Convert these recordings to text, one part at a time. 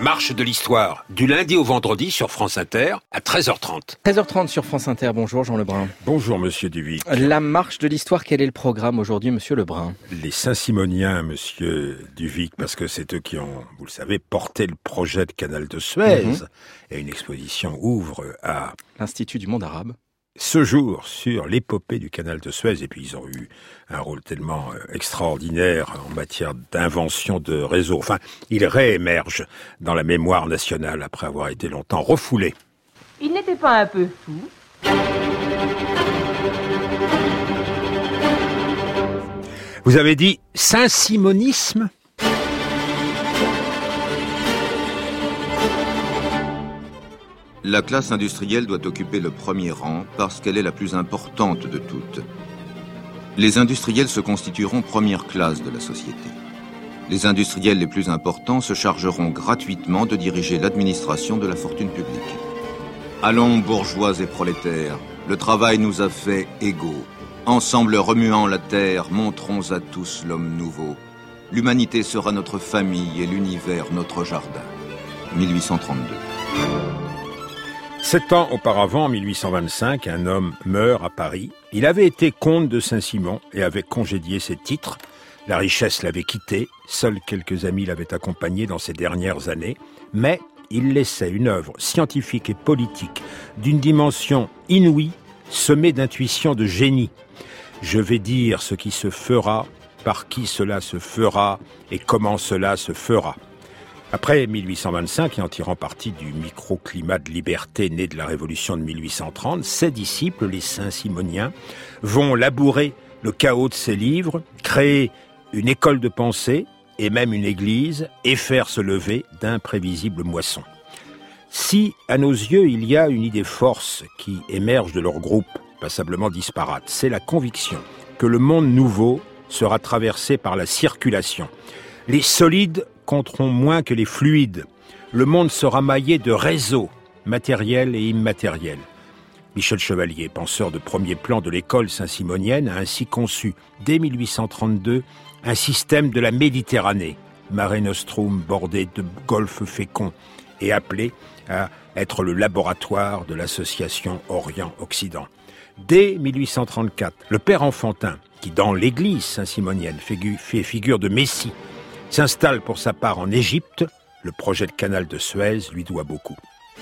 marche de l'histoire, du lundi au vendredi sur France Inter à 13h30. 13h30 sur France Inter, bonjour Jean Lebrun. Bonjour Monsieur Duvic. La marche de l'histoire, quel est le programme aujourd'hui Monsieur Lebrun? Les Saint-Simoniens, Monsieur Duvic, parce que c'est eux qui ont, vous le savez, porté le projet de canal de Suez. Et une exposition ouvre à l'Institut du monde arabe. Ce jour sur l'épopée du canal de Suez, et puis ils ont eu un rôle tellement extraordinaire en matière d'invention de réseaux. Enfin, ils réémergent dans la mémoire nationale après avoir été longtemps refoulés. Il n'était pas un peu fou? Vous avez dit Saint-Simonisme ? La classe industrielle doit occuper le premier rang parce qu'elle est la plus importante de toutes. Les industriels se constitueront première classe de la société. Les industriels les plus importants se chargeront gratuitement de diriger l'administration de la fortune publique. Allons, bourgeois et prolétaires, le travail nous a fait égaux. Ensemble remuant la terre, montrons à tous l'homme nouveau. L'humanité sera notre famille et l'univers notre jardin. 1832. 7 ans auparavant, en 1825, un homme meurt à Paris. Il avait été comte de Saint-Simon et avait congédié ses titres. La richesse l'avait quitté, seuls quelques amis l'avaient accompagné dans ses dernières années. Mais il laissait une œuvre scientifique et politique d'une dimension inouïe, semée d'intuition de génie. Je vais dire ce qui se fera, par qui cela se fera et comment cela se fera. Après 1825, et en tirant parti du microclimat de liberté né de la Révolution de 1830, ses disciples, les Saint-Simoniens, vont labourer le chaos de ses livres, créer une école de pensée et même une église et faire se lever d'imprévisibles moissons. Si, à nos yeux, il y a une idée force qui émerge de leur groupe, passablement disparate, c'est la conviction que le monde nouveau sera traversé par la circulation. Les solides compteront moins que les fluides. Le monde sera maillé de réseaux, matériels et immatériels. Michel Chevalier, penseur de premier plan de l'école saint-simonienne, a ainsi conçu, dès 1832, un système de la Méditerranée, Mare Nostrum bordé de golfes féconds, et appelé à être le laboratoire de l'association Orient-Occident. Dès 1834, le père Enfantin, qui dans l'église saint-simonienne fait figure de messie, s'installe pour sa part en Égypte. Le projet de canal de Suez lui doit beaucoup.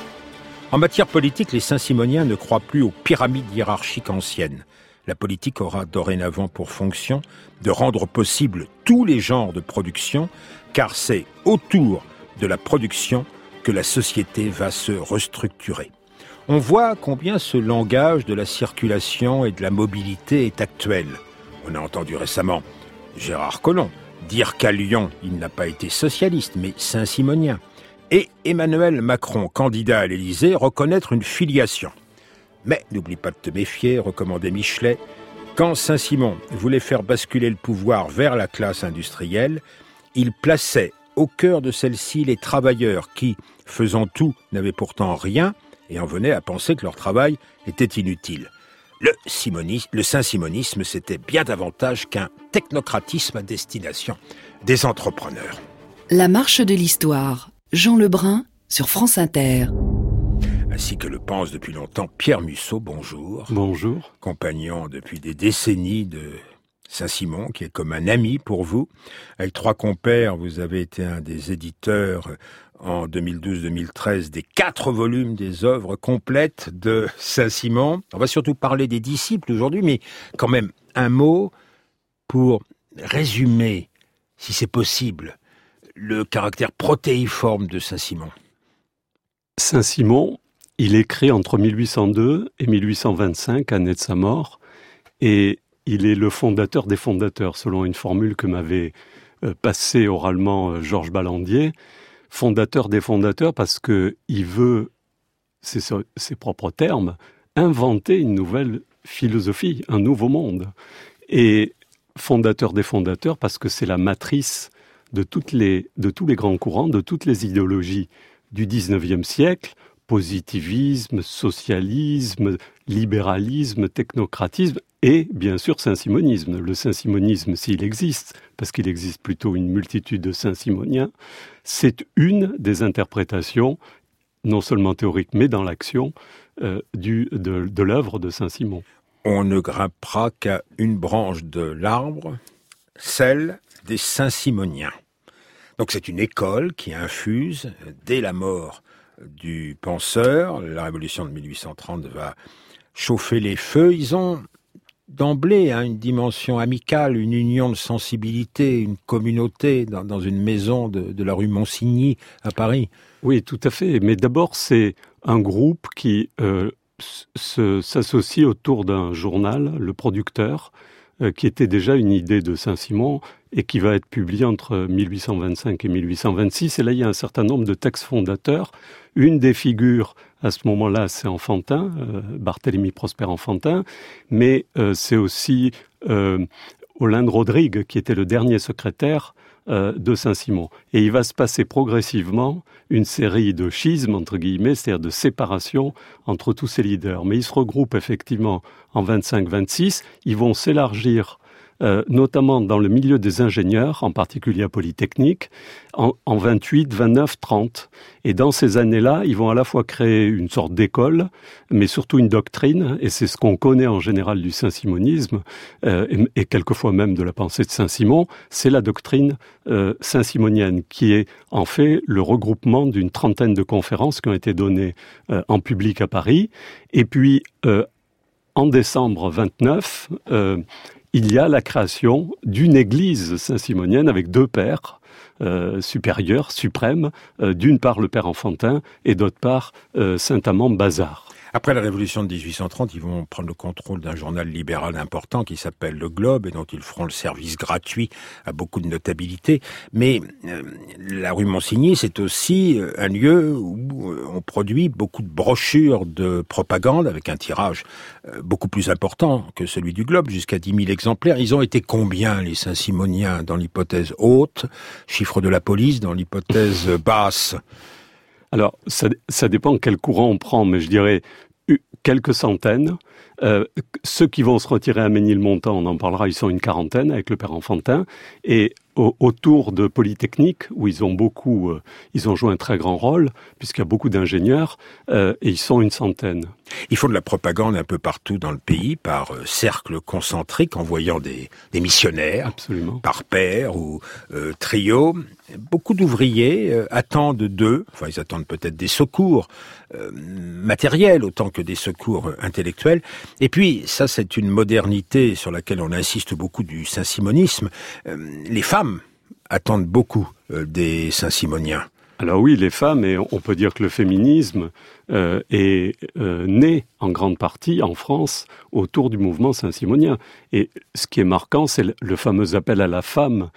En matière politique, les Saint-Simoniens ne croient plus aux pyramides hiérarchiques anciennes. La politique aura dorénavant pour fonction de rendre possible tous les genres de production, car c'est autour de la production que la société va se restructurer. On voit combien ce langage de la circulation et de la mobilité est actuel. On a entendu récemment Gérard Collomb dire qu'à Lyon, il n'a pas été socialiste, mais saint-simonien. Et Emmanuel Macron, candidat à l'Élysée, reconnaître une filiation. Mais n'oublie pas de te méfier, recommandait Michelet. Quand Saint-Simon voulait faire basculer le pouvoir vers la classe industrielle, il plaçait au cœur de celle-ci les travailleurs qui, faisant tout, n'avaient pourtant rien et en venaient à penser que leur travail était inutile. Le saint-simonisme, c'était bien davantage qu'un technocratisme à destination des entrepreneurs. La marche de l'histoire, Jean Lebrun sur France Inter. Ainsi que le pense depuis longtemps Pierre Mussot, bonjour. Bonjour. Compagnon depuis des décennies de Saint-Simon, qui est comme un ami pour vous. Avec 3 compères, vous avez été un des éditeurs en 2012-2013 des 4 volumes des œuvres complètes de Saint-Simon. On va surtout parler des disciples aujourd'hui, mais quand même un mot pour résumer, si c'est possible, le caractère protéiforme de Saint-Simon. Saint-Simon, il est créé entre 1802 et 1825, année de sa mort, et il est le fondateur des fondateurs, selon une formule que m'avait passée oralement Georges Ballandier. Fondateur des fondateurs parce qu'il veut, c'est ses propres termes, inventer une nouvelle philosophie, un nouveau monde. Et fondateur des fondateurs parce que c'est la matrice de tous les grands courants, de toutes les idéologies du 19e siècle, positivisme, socialisme, libéralisme, technocratisme, et bien sûr saint-simonisme. Le saint-simonisme, s'il existe, parce qu'il existe plutôt une multitude de saint-simoniens, c'est une des interprétations, non seulement théoriques, mais dans l'action, de l'œuvre de Saint-Simon. On ne grimpera qu'à une branche de l'arbre, celle des Saint-Simoniens. Donc c'est une école qui infuse, dès la mort du penseur, la révolution de 1830 va chauffer les feux. Ils ont d'emblée une dimension amicale, une union de sensibilité, une communauté dans une maison de la rue Monsigny à Paris. Oui, tout à fait. Mais d'abord, c'est un groupe qui s'associe autour d'un journal, Le Producteur, qui était déjà une idée de Saint-Simon et qui va être publié entre 1825 et 1826. Et là, il y a un certain nombre de textes fondateurs. Une des figures, à ce moment-là, c'est Enfantin, Barthélemy Prosper Enfantin, mais c'est aussi Olinde Rodrigue, qui était le dernier secrétaire de Saint-Simon. Et il va se passer progressivement une série de schismes, entre guillemets, c'est-à-dire de séparation entre tous ces leaders. Mais ils se regroupent effectivement en 25-26, ils vont s'élargir notamment dans le milieu des ingénieurs, en particulier à Polytechnique, en 28, 29, 30. Et dans ces années-là, ils vont à la fois créer une sorte d'école, mais surtout une doctrine, et c'est ce qu'on connaît en général du saint-simonisme, et quelquefois même de la pensée de Saint-Simon, c'est la doctrine saint-simonienne, qui est en fait le regroupement d'une trentaine de conférences qui ont été données en public à Paris. Et puis, en décembre 29, il y a la création d'une église saint-simonienne avec deux pères supérieurs, suprêmes, d'une part le père Enfantin et d'autre part Saint-Amand Bazard. Après la Révolution de 1830, ils vont prendre le contrôle d'un journal libéral important qui s'appelle Le Globe et dont ils feront le service gratuit à beaucoup de notabilité. Mais la rue Monsigny, c'est aussi un lieu où on produit beaucoup de brochures de propagande avec un tirage beaucoup plus important que celui du Globe, jusqu'à 10 000 exemplaires. Ils ont été combien, les Saint-Simoniens, dans l'hypothèse haute, chiffre de la police, dans l'hypothèse basse? Alors, ça dépend quel courant on prend, mais je dirais quelques centaines. Ceux qui vont se retirer à Ménilmontant, on en parlera, ils sont une quarantaine avec le père Enfantin. Et autour de Polytechnique, où ils ont joué un très grand rôle, puisqu'il y a beaucoup d'ingénieurs, et ils sont une centaine. Il faut de la propagande un peu partout dans le pays, par cercles concentriques, envoyant des missionnaires, absolument, par paire ou trio. Beaucoup d'ouvriers attendent d'eux, enfin ils attendent peut-être des secours matériels autant que des secours intellectuels. Et puis, ça c'est une modernité sur laquelle on insiste beaucoup du saint-simonisme, les femmes attendent beaucoup des saint-simoniens. Alors oui, les femmes, et on peut dire que le féminisme est né en grande partie en France autour du mouvement saint-simonien. Et ce qui est marquant, c'est le fameux appel à la femme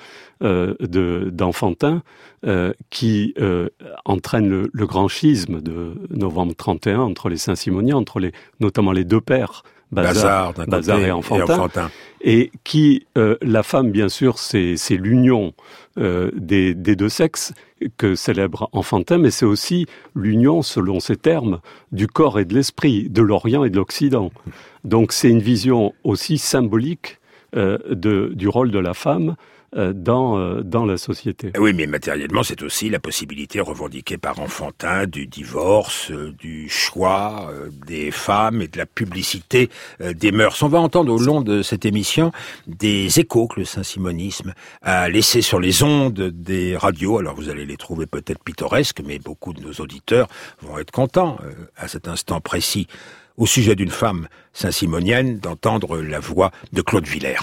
d'Enfantin qui entraîne le grand schisme de novembre 31 entre les saint-simoniens, notamment les deux pères, Bazard et Enfantin. Et qui, la femme, bien sûr, c'est l'union des deux sexes que célèbre Enfantin, mais c'est aussi l'union, selon ses termes, du corps et de l'esprit, de l'Orient et de l'Occident. Donc c'est une vision aussi symbolique du rôle de la femme dans la société. Oui, mais matériellement, c'est aussi la possibilité revendiquée par Enfantin du divorce, du choix des femmes et de la publicité des mœurs. On va entendre au long de cette émission des échos que le saint-simonisme a laissés sur les ondes des radios. Alors vous allez les trouver peut-être pittoresques, mais beaucoup de nos auditeurs vont être contents à cet instant précis, au sujet d'une femme saint-simonienne, d'entendre la voix de Claude Villers.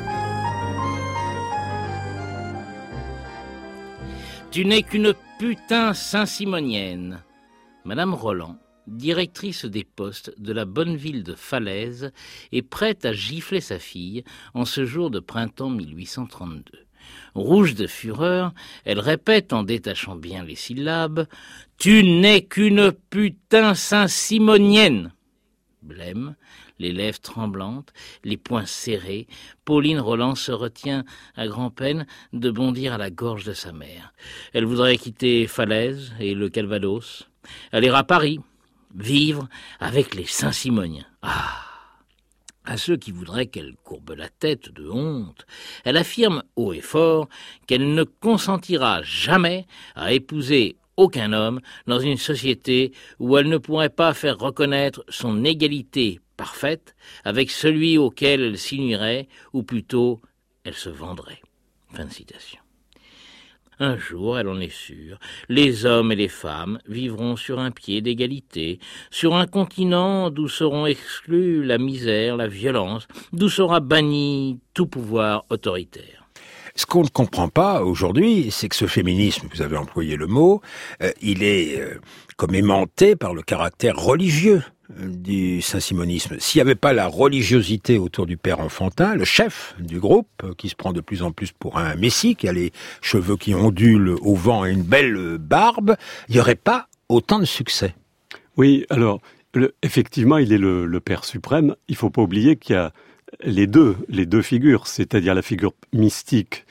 Tu n'es qu'une putain saint-simonienne. Madame Roland, directrice des postes de la bonne ville de Falaise, est prête à gifler sa fille en ce jour de printemps 1832. Rouge de fureur, elle répète en détachant bien les syllabes « Tu n'es qu'une putain saint-simonienne !» Blême, les lèvres tremblantes, les poings serrés, Pauline Roland se retient à grand-peine de bondir à la gorge de sa mère. Elle voudrait quitter Falaise et le Calvados, aller à Paris, vivre avec les Saint-Simoniens. Ah, À ceux qui voudraient qu'elle courbe la tête de honte, elle affirme haut et fort qu'elle ne consentira jamais à épouser aucun homme dans une société où elle ne pourrait pas faire reconnaître son égalité parfaite avec celui auquel elle s'unirait, ou plutôt elle se vendrait. Fin de citation. Un jour, elle en est sûre, les hommes et les femmes vivront sur un pied d'égalité, sur un continent d'où seront exclus la misère, la violence, d'où sera banni tout pouvoir autoritaire. Ce qu'on ne comprend pas aujourd'hui, c'est que ce féminisme, vous avez employé le mot, il est comme aimanté par le caractère religieux du saint-simonisme. S'il n'y avait pas la religiosité autour du père Enfantin, le chef du groupe, qui se prend de plus en plus pour un messie, qui a les cheveux qui ondulent au vent et une belle barbe, il n'y aurait pas autant de succès. Oui, alors, effectivement, il est le père suprême. Il ne faut pas oublier qu'il y a les deux figures, c'est-à-dire la figure mystique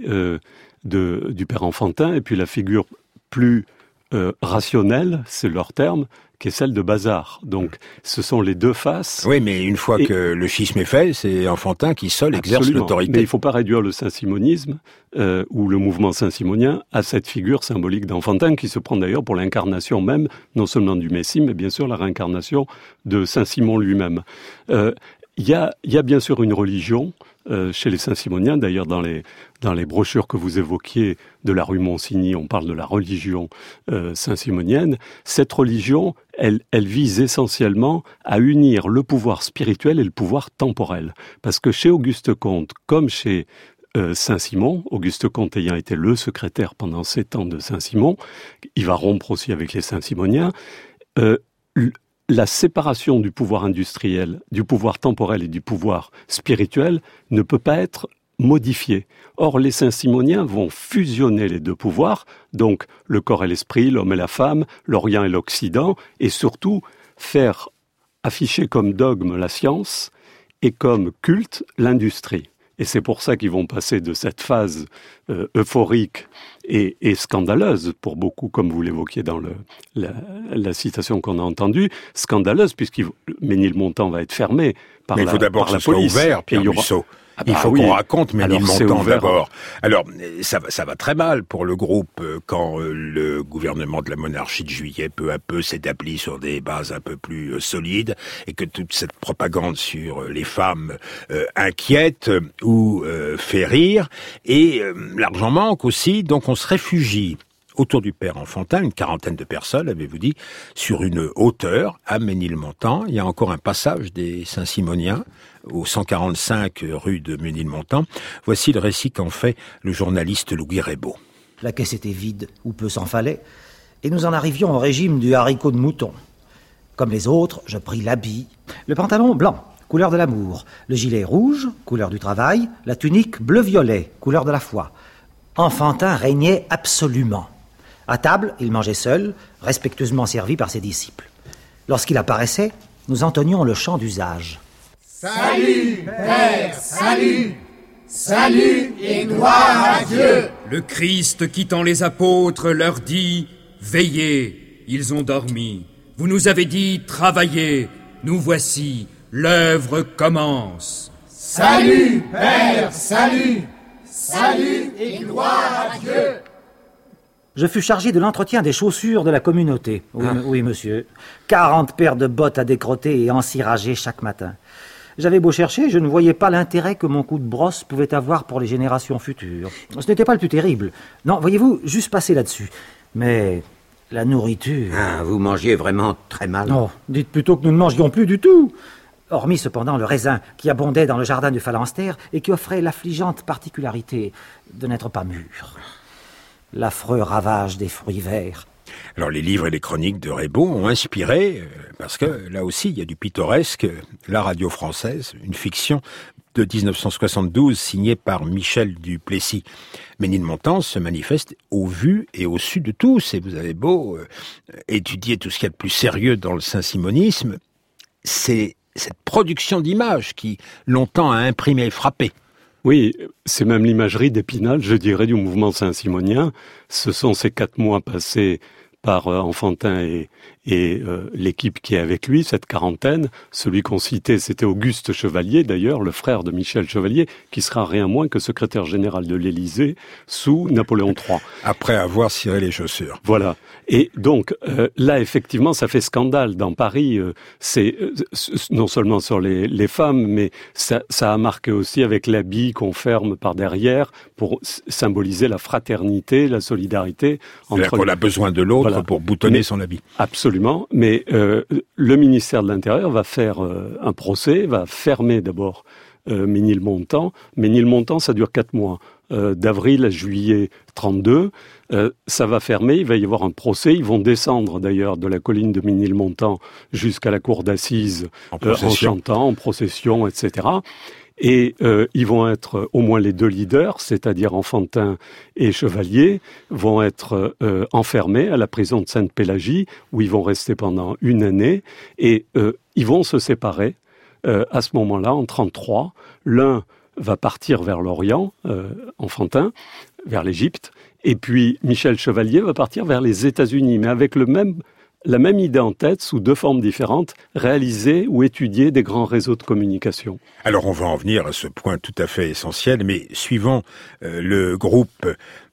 du père Enfantin et puis la figure plus rationnelle, c'est leur terme, qui est celle de Bazard. Donc, ce sont les deux faces. Oui, mais une fois que le schisme est fait, c'est Enfantin qui seul exerce l'autorité. Mais il ne faut pas réduire le saint-simonisme ou le mouvement saint-simonien à cette figure symbolique d'Enfantin qui se prend d'ailleurs pour l'incarnation même, non seulement du Messie, mais bien sûr la réincarnation de Saint-Simon lui-même. Il y a bien sûr une religion chez les Saint-Simoniens. D'ailleurs, dans les brochures que vous évoquiez de la rue Monsigny, on parle de la religion saint-simonienne. Cette religion, elle vise essentiellement à unir le pouvoir spirituel et le pouvoir temporel. Parce que chez Auguste Comte, comme chez Saint-Simon, Auguste Comte ayant été le secrétaire pendant 7 ans de Saint-Simon, il va rompre aussi avec les Saint-Simoniens, la séparation du pouvoir industriel, du pouvoir temporel et du pouvoir spirituel ne peut pas être modifiée. Or, les Saint-Simoniens vont fusionner les deux pouvoirs, donc le corps et l'esprit, l'homme et la femme, l'Orient et l'Occident, et surtout faire afficher comme dogme la science et comme culte l'industrie. Et c'est pour ça qu'ils vont passer de cette phase euphorique et scandaleuse, pour beaucoup, comme vous l'évoquiez dans la citation qu'on a entendue, scandaleuse, puisque Ménilmontant va être fermé par la police. Mais il faut d'abord que ce soit ouvert, Pierre Musso. Il faut qu'on raconte Ménilmontant d'abord. Alors, ça va très mal pour le groupe quand le gouvernement de la monarchie de Juillet, peu à peu, s'établit sur des bases un peu plus solides et que toute cette propagande sur les femmes inquiète ou fait rire. Et l'argent manque aussi, donc on se réfugie autour du père Enfantin, une quarantaine de personnes, avez-vous dit, sur une hauteur à Ménilmontant. Il y a encore un passage des Saint-Simoniens au 145 rue de Ménilmontant. Voici le récit qu'en fait le journaliste Louis Raybaud. La caisse était vide, ou peu s'en fallait, et nous en arrivions au régime du haricot de mouton. Comme les autres, je pris l'habit, le pantalon blanc, couleur de l'amour, le gilet rouge, couleur du travail, la tunique bleu-violet, couleur de la foi. Enfantin régnait absolument. À table, il mangeait seul, respectueusement servi par ses disciples. Lorsqu'il apparaissait, nous entonnions le chant d'usage. Salut, Père, salut! Salut et gloire à Dieu! Le Christ, quittant les apôtres, leur dit « Veillez, ils ont dormi. Vous nous avez dit « Travaillez. Nous voici, l'œuvre commence. » Salut, Père, salut! Salut et gloire à Dieu! Je fus chargé de l'entretien des chaussures de la communauté. Oui, monsieur. 40 paires de bottes à décrotter et encirager chaque matin. J'avais beau chercher, je ne voyais pas l'intérêt que mon coup de brosse pouvait avoir pour les générations futures. Ce n'était pas le plus terrible. Non, voyez-vous, juste passer là-dessus. Mais la nourriture... Ah, vous mangiez vraiment très mal. Non, dites plutôt que nous ne mangions plus du tout. Hormis cependant le raisin qui abondait dans le jardin du phalanstère et qui offrait l'affligeante particularité de n'être pas mûr. L'affreux ravage des fruits verts. Alors les livres et les chroniques de Raybaud ont inspiré, parce que là aussi il y a du pittoresque, la radio française, une fiction de 1972 signée par Michel Duplessis. Ménilmontant se manifeste au vu et au su de tous, et vous avez beau étudier tout ce qu'il y a de plus sérieux dans le saint-simonisme, c'est cette production d'images qui longtemps a imprimé et frappé. Oui, c'est même l'imagerie d'Épinal, je dirais, du mouvement saint-simonien. Ce sont ces 4 mois passés par Enfantin et l'équipe qui est avec lui, cette quarantaine. Celui qu'on citait, c'était Auguste Chevalier, d'ailleurs, le frère de Michel Chevalier, qui sera rien moins que secrétaire général de l'Élysée sous Napoléon III. Après avoir ciré les chaussures. Voilà. Et donc, là, effectivement, ça fait scandale. Dans Paris, c'est non seulement sur les femmes, mais ça a marqué aussi avec l'habit qu'on ferme par derrière pour symboliser la fraternité, la solidarité. C'est-à-dire qu'on a besoin de l'autre pour boutonner son habit. Absolument. Mais le ministère de l'Intérieur va faire un procès, va fermer d'abord Ménilmontant. Ménilmontant, ça dure 4 mois. D'avril à juillet 32, ça va fermer, il va y avoir un procès, ils vont descendre d'ailleurs de la colline de Ménilmontant jusqu'à la cour d'assises en chantant, en procession, etc. Et ils vont être, au moins les 2 leaders, c'est-à-dire Enfantin et Chevalier, vont être enfermés à la prison de Sainte-Pélagie, où ils vont rester pendant 1 année, et ils vont se séparer à ce moment-là, en 33. L'un va partir vers l'Orient, Enfantin, vers l'Égypte, et puis Michel Chevalier va partir vers les États-Unis, mais avec la même idée en tête, sous 2 formes différentes, réaliser ou étudier des grands réseaux de communication. Alors on va en venir à ce point tout à fait essentiel, mais suivant le groupe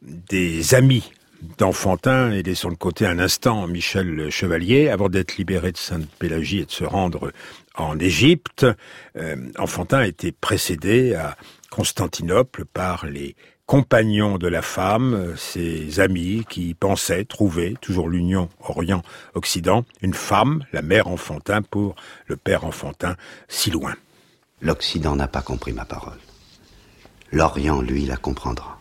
des amis d'Enfantin, et laissons de côté un instant Michel Chevalier, avant d'être libéré de Sainte-Pélagie et de se rendre en Égypte, Enfantin a été précédé à Constantinople par les compagnons de la femme, ses amis qui pensaient trouver, toujours l'union Orient-Occident, une femme, la mère Enfantin, pour le père Enfantin, si loin. L'Occident n'a pas compris ma parole. L'Orient, lui, la comprendra.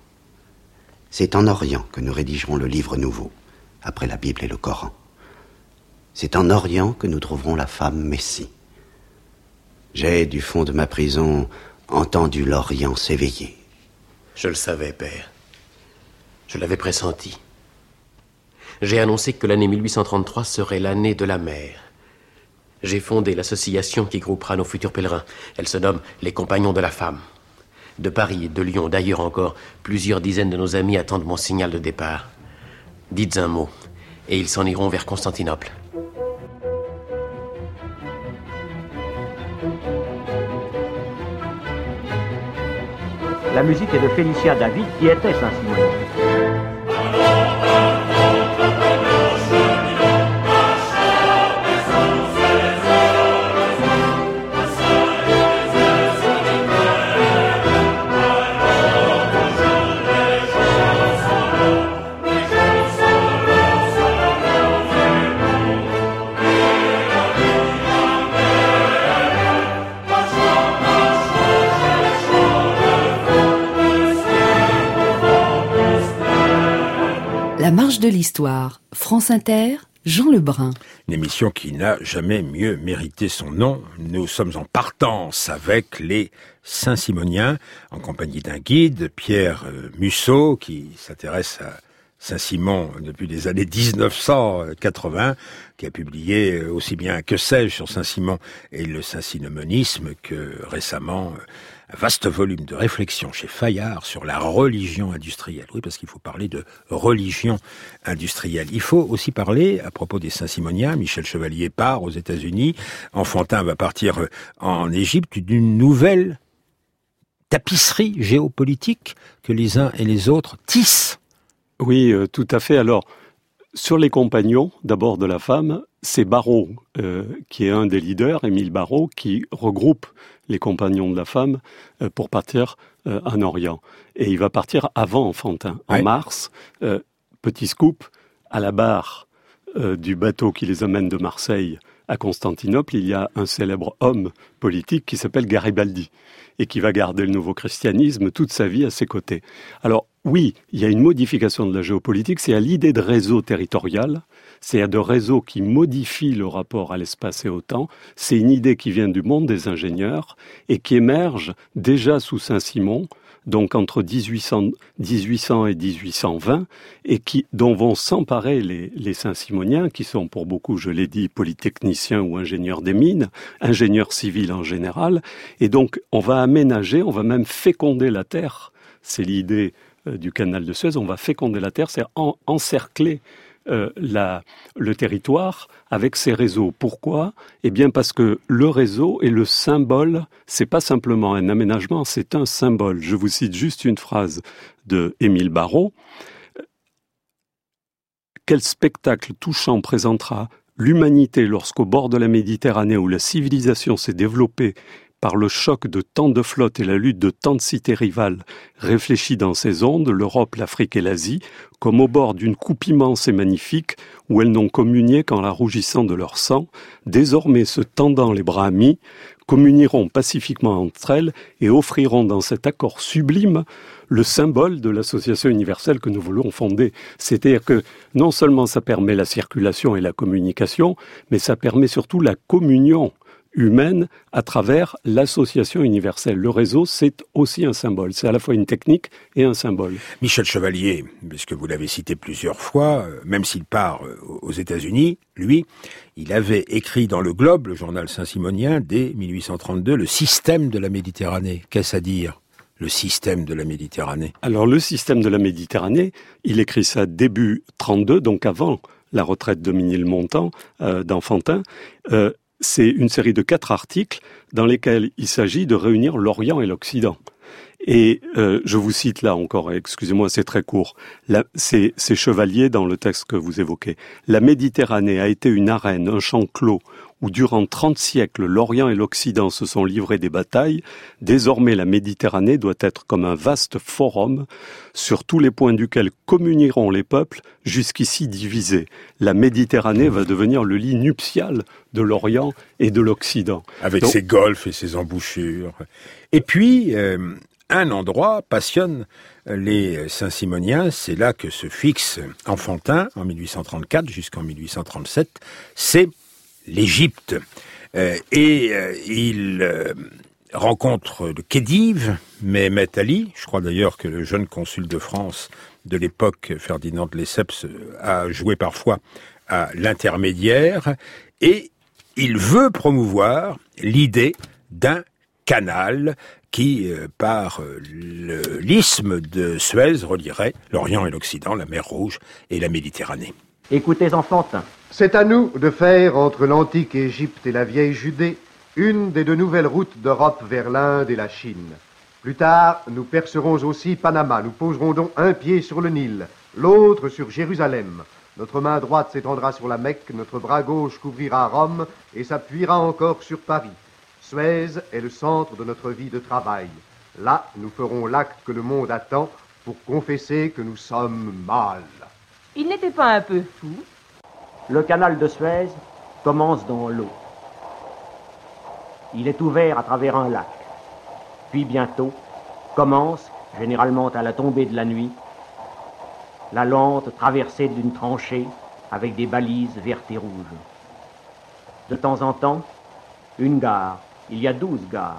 C'est en Orient que nous rédigerons le livre nouveau, après la Bible et le Coran. C'est en Orient que nous trouverons la femme Messie. J'ai, du fond de ma prison, entendu l'Orient s'éveiller. Je le savais, père. Je l'avais pressenti. J'ai annoncé que l'année 1833 serait l'année de la mer. J'ai fondé l'association qui groupera nos futurs pèlerins. Elle se nomme les Compagnons de la Femme. De Paris et de Lyon, d'ailleurs encore, plusieurs dizaines de nos amis attendent mon signal de départ. Dites un mot, et ils s'en iront vers Constantinople. La musique est de Félicien David, qui était Saint-Simonien. La marche de l'histoire, France Inter, Jean Lebrun. Une émission qui n'a jamais mieux mérité son nom. Nous sommes en partance avec les Saint-Simoniens, en compagnie d'un guide, Pierre Musso, qui s'intéresse à Saint-Simon depuis les années 1980, qui a publié aussi bien Que sais-je sur Saint-Simon et le saint-simonisme que récemment un vaste volume de réflexion chez Fayard sur la religion industrielle. Oui, parce qu'il faut parler de religion industrielle. Il faut aussi parler, à propos des Saint-Simoniens, Michel Chevalier part aux États-Unis, Enfantin va partir en Égypte, d'une nouvelle tapisserie géopolitique que les uns et les autres tissent. Oui, tout à fait. Alors, sur les compagnons, d'abord de la femme, c'est Barrault, qui est un des leaders, Émile Barrault, qui regroupe les compagnons de la femme pour partir en Orient. Et il va partir avant Enfantin, en mars. Petit scoop, à la barre du bateau qui les amène de Marseille à Constantinople, il y a un célèbre homme politique qui s'appelle Garibaldi et qui va garder le nouveau christianisme toute sa vie à ses côtés. Alors oui, il y a une modification de la géopolitique, c'est à l'idée de réseau territorial, c'est à de réseaux qui modifient le rapport à l'espace et au temps, c'est une idée qui vient du monde des ingénieurs et qui émerge déjà sous Saint-Simon, donc entre 1800 et 1820, et dont vont s'emparer les Saint-Simoniens, qui sont pour beaucoup, je l'ai dit, polytechniciens ou ingénieurs des mines, ingénieurs civils en général, et donc on va aménager, on va même féconder la terre, c'est l'idée du canal de Suez, on va féconder la terre, c'est encercler le territoire avec ses réseaux. Pourquoi ? Eh bien parce que le réseau est le symbole, c'est pas simplement un aménagement, c'est un symbole. Je vous cite juste une phrase de Émile Barrault. Quel spectacle touchant présentera l'humanité lorsqu'au bord de la Méditerranée où la civilisation s'est développée par le choc de tant de flottes et la lutte de tant de cités rivales réfléchit dans ces ondes, l'Europe, l'Afrique et l'Asie, comme au bord d'une coupe immense et magnifique où elles n'ont communié qu'en la rougissant de leur sang, désormais se tendant les bras amis, communieront pacifiquement entre elles et offriront dans cet accord sublime le symbole de l'association universelle que nous voulons fonder. C'est-à-dire que non seulement ça permet la circulation et la communication, mais ça permet surtout la communion humaine à travers l'association universelle. Le réseau, c'est aussi un symbole. C'est à la fois une technique et un symbole. Michel Chevalier, puisque vous l'avez cité plusieurs fois, même s'il part aux États-Unis, lui, il avait écrit dans le Globe, le journal saint-simonien, dès 1832, le système de la Méditerranée. Qu'est-ce à dire ? Le système de la Méditerranée. Alors, le système de la Méditerranée, il écrit ça début 32, donc avant la retraite de Ménilmontant, d'Enfantin. C'est une série de 4 articles dans lesquels il s'agit de réunir l'Orient et l'Occident. Et je vous cite là encore, excusez-moi, c'est très court, c'est Chevalier dans le texte que vous évoquez. La Méditerranée a été une arène, un champ clos, où durant 30 siècles, l'Orient et l'Occident se sont livrés des batailles. Désormais, la Méditerranée doit être comme un vaste forum sur tous les points duquel communieront les peuples jusqu'ici divisés. La Méditerranée va devenir le lit nuptial de l'Orient et de l'Occident. Avec ses golfes et ses embouchures. Et puis, un endroit passionne les Saint-Simoniens, c'est là que se fixe Enfantin, en 1834 jusqu'en 1837, c'est l'Égypte. Il rencontre le Khedive, Mehmet Ali. Je crois d'ailleurs que le jeune consul de France de l'époque, Ferdinand de Lesseps, a joué parfois à l'intermédiaire. Et il veut promouvoir l'idée d'un canal qui, par l'isthme de Suez, relierait l'Orient et l'Occident, la mer Rouge et la Méditerranée. Écoutez, Enfantin. C'est à nous de faire, entre l'antique Égypte et la vieille Judée, une des 2 nouvelles routes d'Europe vers l'Inde et la Chine. Plus tard, nous percerons aussi Panama. Nous poserons donc un pied sur le Nil, l'autre sur Jérusalem. Notre main droite s'étendra sur la Mecque, notre bras gauche couvrira Rome et s'appuiera encore sur Paris. Suez est le centre de notre vie de travail. Là, nous ferons l'acte que le monde attend pour confesser que nous sommes mâles. Il n'était pas un peu fou ? Le canal de Suez commence dans l'eau. Il est ouvert à travers un lac. Puis bientôt commence, généralement à la tombée de la nuit, la lente traversée d'une tranchée avec des balises vertes et rouges. De temps en temps, une gare. Il y a 12 gares.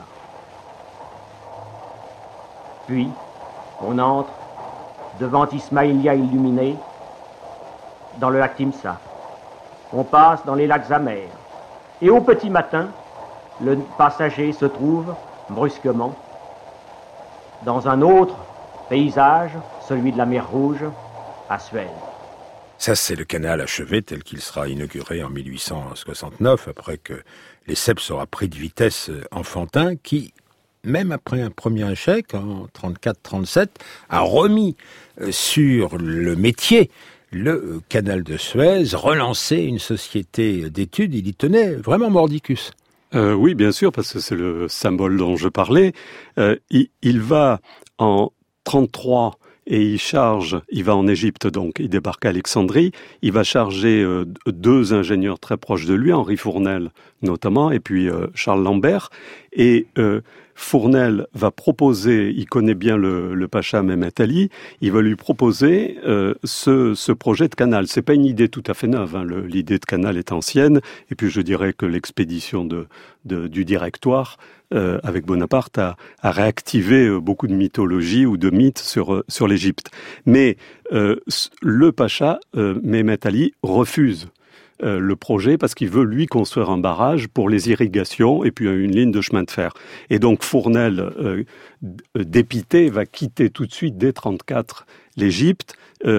Puis, on entre devant Ismaïlia illuminé dans le lac Timsah. On passe dans les lacs amers. Et au petit matin, le passager se trouve, brusquement, dans un autre paysage, celui de la mer Rouge, à Suez. Ça, c'est le canal achevé tel qu'il sera inauguré en 1869, après que Lesseps aura pris de vitesse Enfantin, qui, même après un premier échec, en 34-37, a remis sur le métier le canal de Suez, relancé une société d'études. Il y tenait vraiment mordicus. Oui, bien sûr, parce que c'est le symbole dont je parlais. Il va en 33 et il va en Égypte, donc il débarque à Alexandrie. Il va charger 2 ingénieurs très proches de lui, Henri Fournel notamment, et puis Charles Lambert. Et Fournel va proposer, il connaît bien le pacha Mehmet Ali, il va lui proposer ce projet de canal. C'est pas une idée tout à fait neuve, hein. L'idée de canal est ancienne, et puis je dirais que l'expédition du Directoire avec Bonaparte a réactivé beaucoup de mythologie ou de mythes sur l'Égypte. Mais le pacha Mehmet Ali refuse le projet parce qu'il veut lui construire un barrage pour les irrigations et puis une ligne de chemin de fer. Et donc Fournel, dépité, va quitter tout de suite dès 34 l'Égypte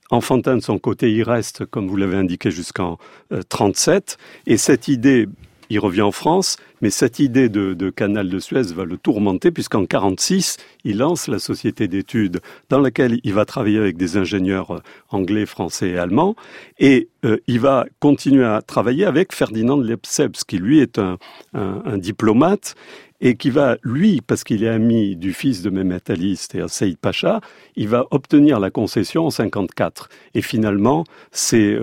Enfantin, de son côté, il reste, comme vous l'avez indiqué, jusqu'en 37. Et cette idée, il revient en France, mais cette idée de canal de Suez va le tourmenter, puisqu'en 46, il lance la société d'études dans laquelle il va travailler avec des ingénieurs anglais, français et allemands. Et il va continuer à travailler avec Ferdinand Lesseps, qui lui est un diplomate, et qui va, lui, parce qu'il est ami du fils de Mehmet Ali, c'est-à-dire Saïd Pacha, il va obtenir la concession en 54. Et finalement, c'est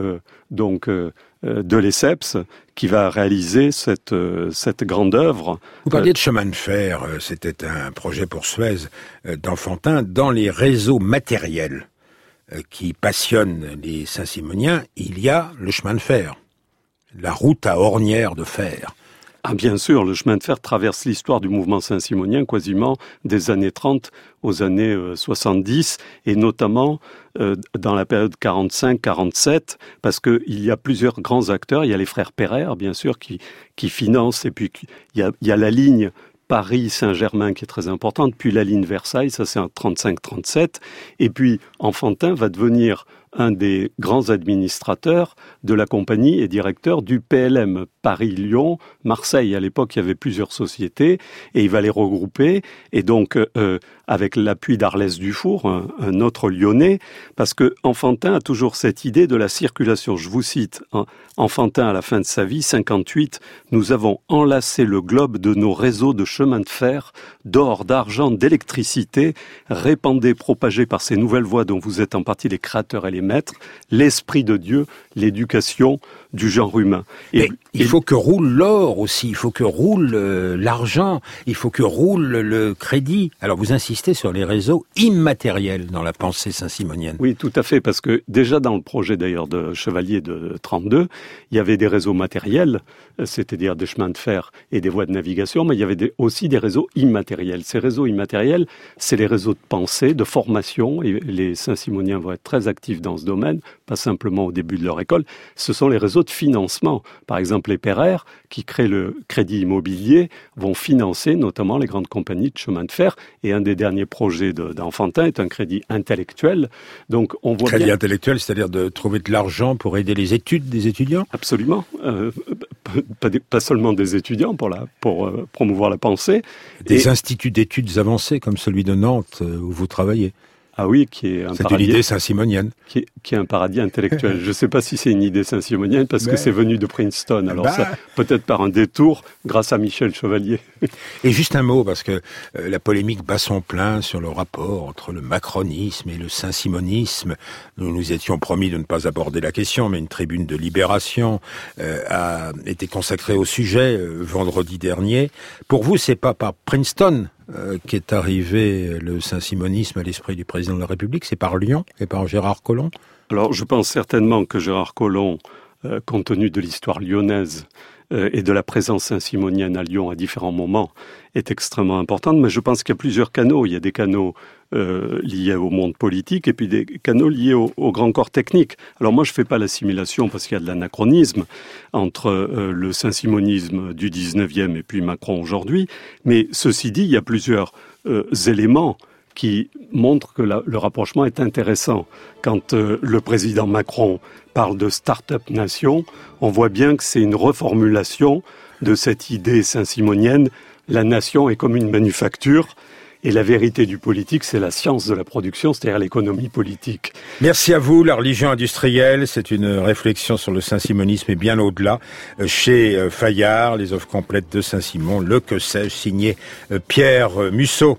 de Lesseps qui va réaliser cette grande œuvre. Vous parliez de chemin de fer, c'était un projet pour Suez d'Enfantin. Dans les réseaux matériels qui passionnent les Saint-Simoniens, il y a le chemin de fer, la route à ornières de fer. Ah, bien sûr, le chemin de fer traverse l'histoire du mouvement saint-simonien quasiment des années 30 aux années 70, et notamment dans la période 45-47, parce qu'il y a plusieurs grands acteurs. Il y a les frères Pereire, bien sûr, qui financent, et puis il y a la ligne Paris-Saint-Germain qui est très importante, puis la ligne Versailles, ça c'est en 35-37, et puis Enfantin va devenir un des grands administrateurs de la compagnie et directeur du PLM, Paris-Lyon, Marseille. À l'époque, il y avait plusieurs sociétés et il va les regrouper. Et donc, avec l'appui d'Arlès Dufour, un autre Lyonnais, parce que Enfantin a toujours cette idée de la circulation. Je vous cite, Enfantin, à la fin de sa vie, 58, « Nous avons enlacé le globe de nos réseaux de chemins de fer, d'or, d'argent, d'électricité, répandés, propagés par ces nouvelles voies dont vous êtes en partie les créateurs et les maîtres, l'esprit de Dieu, l'éducation du genre humain. » Il faut que roule l'or aussi, il faut que roule l'argent, il faut que roule le crédit. Alors vous insistez sur les réseaux immatériels dans la pensée saint-simonienne. Oui, tout à fait, parce que déjà dans le projet d'ailleurs de Chevalier de 32, il y avait des réseaux matériels, c'est-à-dire des chemins de fer et des voies de navigation, mais il y avait aussi des réseaux immatériels. Ces réseaux immatériels, c'est les réseaux de pensée, de formation, et les Saint-Simoniens vont être très actifs dans ce domaine, pas simplement au début de leur école. Ce sont les réseaux de financement. Par exemple, les Pereire, qui créent le crédit immobilier, vont financer notamment les grandes compagnies de chemin de fer. Et un des derniers projets d'Enfantin est un crédit intellectuel. Donc, on voit crédit intellectuel, c'est-à-dire de trouver de l'argent pour aider les études des étudiants ? Absolument. Pas seulement des étudiants pour promouvoir la pensée. Des instituts d'études avancées comme celui de Nantes où vous travaillez. Ah oui, qui est un paradis. C'est une idée saint-simonienne. Qui est un paradis intellectuel. Je ne sais pas si c'est une idée saint-simonienne parce que c'est venu de Princeton. Alors ça, peut-être par un détour, grâce à Michel Chevalier. Et juste un mot, parce que la polémique bat son plein sur le rapport entre le macronisme et le saint-simonisme. Nous étions promis de ne pas aborder la question, mais une tribune de Libération a été consacrée au sujet vendredi dernier. Pour vous, c'est pas par Princeton qu'est arrivé le saint-simonisme à l'esprit du président de la République, c'est par Lyon et par Gérard Collomb? Alors, je pense certainement que Gérard Collomb, compte tenu de l'histoire lyonnaise et de la présence saint-simonienne à Lyon à différents moments, est extrêmement importante. Mais je pense qu'il y a plusieurs canaux. Il y a des canaux liés au monde politique et puis des canaux liés au grand corps technique. Alors moi, je ne fais pas l'assimilation parce qu'il y a de l'anachronisme entre le saint-simonisme du 19e et puis Macron aujourd'hui. Mais ceci dit, il y a plusieurs éléments qui montrent que le rapprochement est intéressant. Quand le président Macron parle de start-up nation, on voit bien que c'est une reformulation de cette idée saint-simonienne. La nation est comme une manufacture. Et la vérité du politique, c'est la science de la production, c'est-à-dire l'économie politique. Merci à vous. La religion industrielle, c'est une réflexion sur le saint-simonisme et bien au-delà. Chez Fayard, les œuvres complètes de Saint-Simon, le que sais-je, signé Pierre Musso.